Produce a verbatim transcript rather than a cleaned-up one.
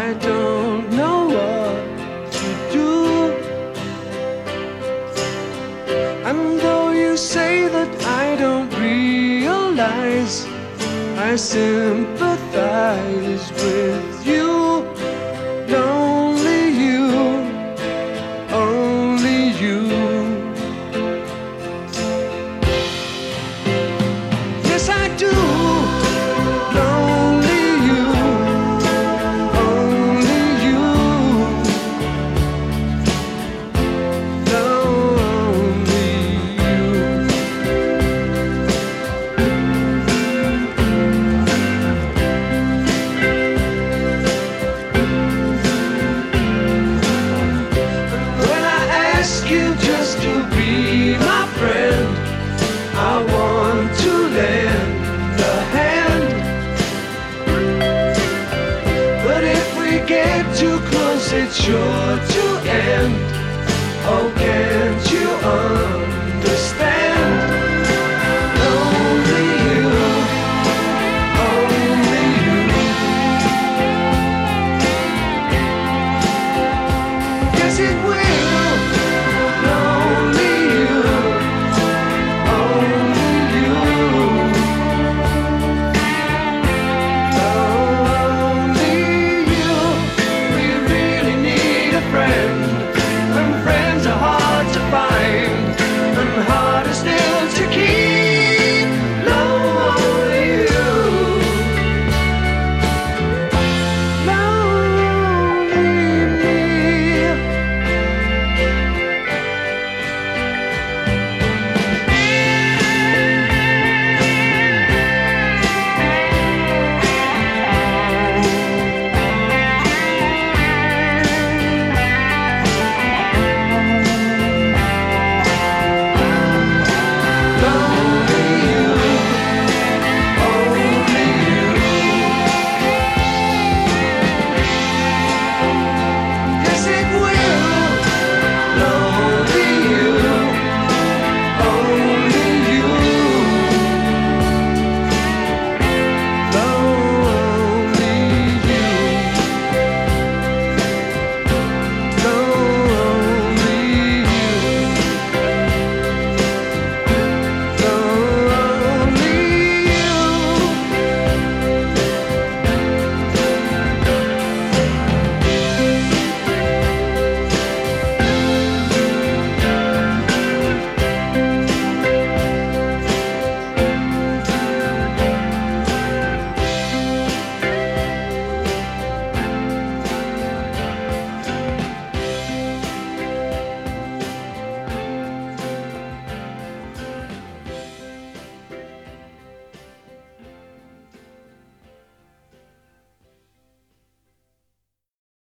I don't know what to do. And though you say that I don't realize, I sympathize with you. Only you, only you. Yes, I do. Only you, only you, only you. When I ask you just to be my friend, I want to lend a hand. But if we get too close, it's sure to end. Oh, can't you understand?